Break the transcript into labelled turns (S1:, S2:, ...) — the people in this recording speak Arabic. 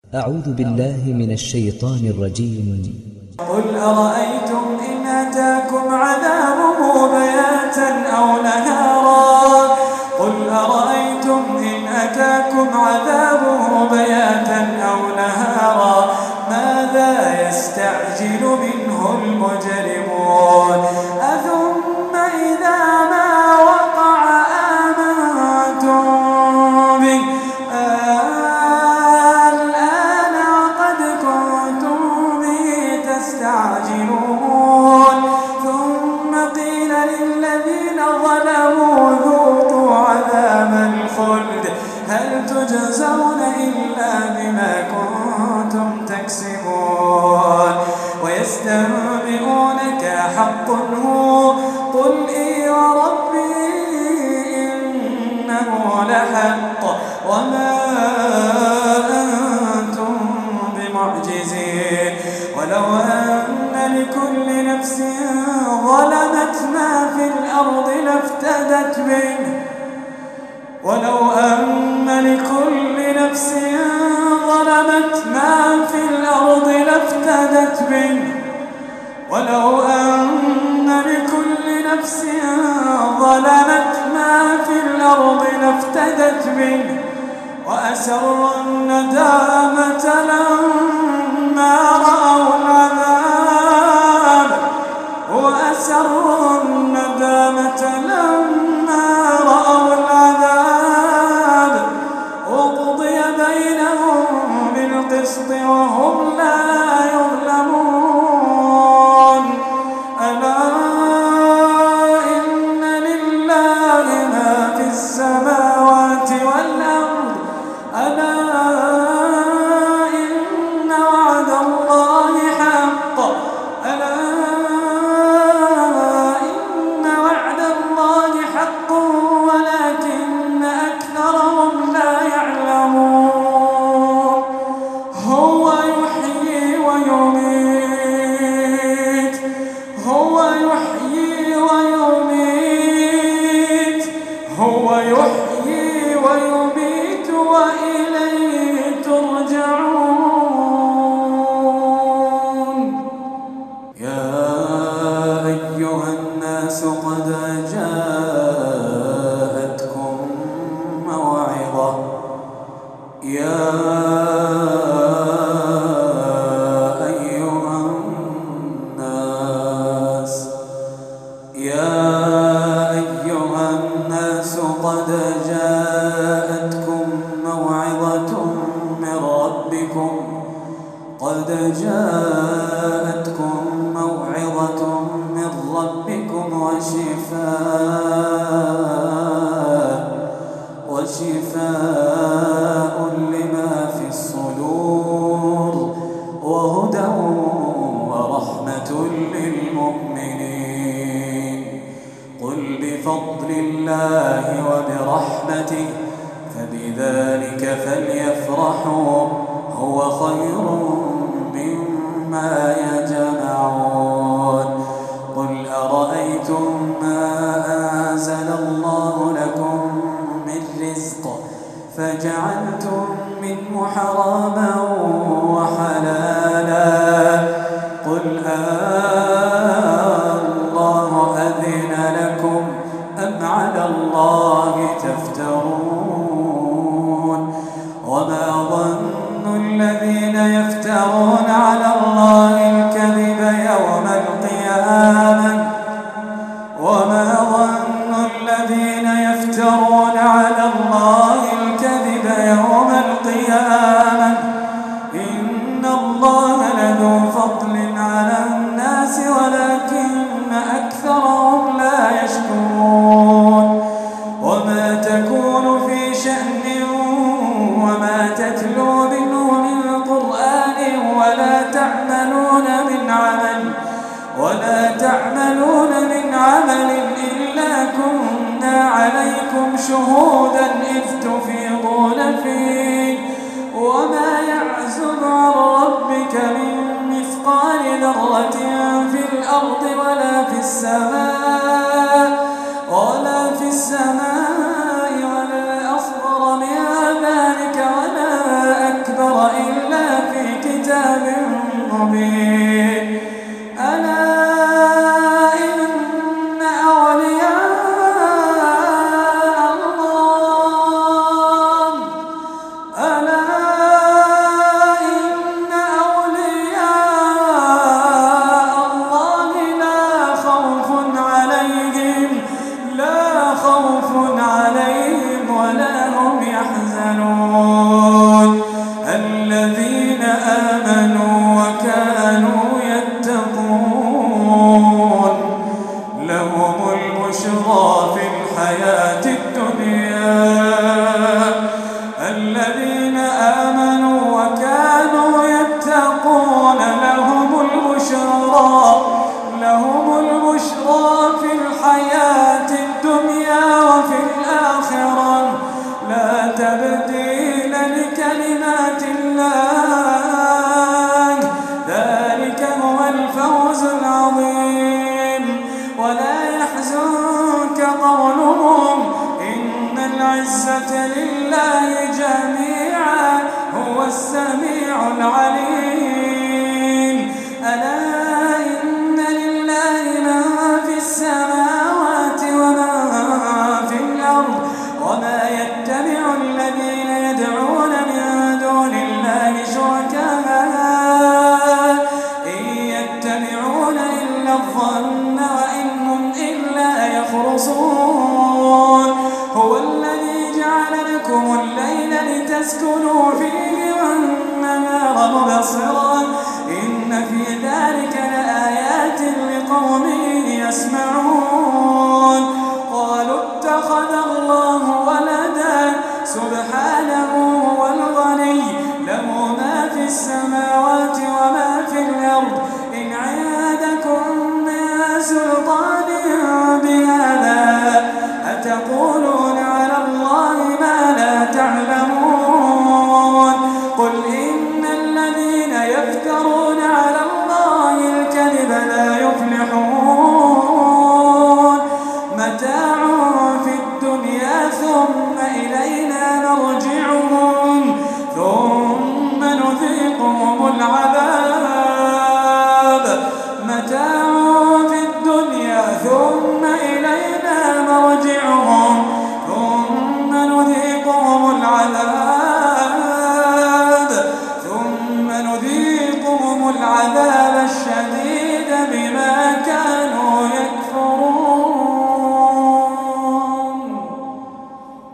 S1: أعوذ بالله من الشيطان الرجيم.
S2: قل أرأيتم إن أتاكم عذابه بياتا أو نهارا قل أرأيتم إن أتاكم عذابه بياتا أو نهارا ماذا يستعجل منه المجرمون أثم إذا ما وقع آمنتم به الآن وقد كنتم به تستعجلون ثم قيل للذين ظلموا ذوقوا عذاب الخلد هل تجزون إلا بما كنتم تكسبون ويستنبئونك أحق هو قل إي وربي إنه لحق وما أنتم بمعجزين ولو أن لكل نفس ظلمت ما في الأرض لافتدت به ولو أن لكل نفس ظلمت ما في الأرض لافتدت به ولو أن لكل نفس ظلمت ما في الأرض لافتدت به وأسروا الندامة لما رأوا العذاب وأسروا الندامة لما رأوا العذاب وقضي بينهم بالقسط وهم لا يظلمون ألا إن لله ما في السماوات والأرض ألا إن وعد الله حق ألا إن وعد الله حق ولكن أكثرهم لا يعلمون هو يحيي ويميت هو يحيي ويميت هو يحيي ويميت وإليه ترجعون يا أيها الناس قد جاءتكم موعظة يا أيها الناس قد جاءتكم موعظة من ربكم وشفاء لما في الصدور وهدى ورحمة للمؤمنين قل بفضل الله وبرحمته فبذلك فليفرحوا هو خير مما يجمعون قل أرأيتم ما أنزل الله لكم من رزق فجعلتم منه حراما وحلالا قل الله أذن لكم أم على الله تفترون وما ظن الذين يفترون على الله الكذب يوم القيامة وما ظن الذين يفترون على الله الكذب يوم القيامة إن الله لذو فضل على الناس ولكن أكثرهم لا يشكرون وما تكون في شأن وما تتلو منه من قرآن ولا تعملون من عمل إلا كنا عليكم شهودا إذ تفيضون فيه وما يعزب عن ربك من مثقال ذرة في الأرض ولا في السماء ولا أصغر من ذلك ولا أكبر إلا مبين ألا إن أولياء الله ألا إن أولياء الله لا خوف عليهم ولا هم يحزنون الذين آمنوا وكانوا يتقون لهم البشرى في الحياة الدنيا الذين آمنوا وكانوا يتقون لهم البشرى في الحياة الدنيا وفي الآخرة لا تبديل لكلمات الله ذلك هو الفوز العظيم ولا يحزنك قولهم إن العزة لله جميعا هو السميع العليم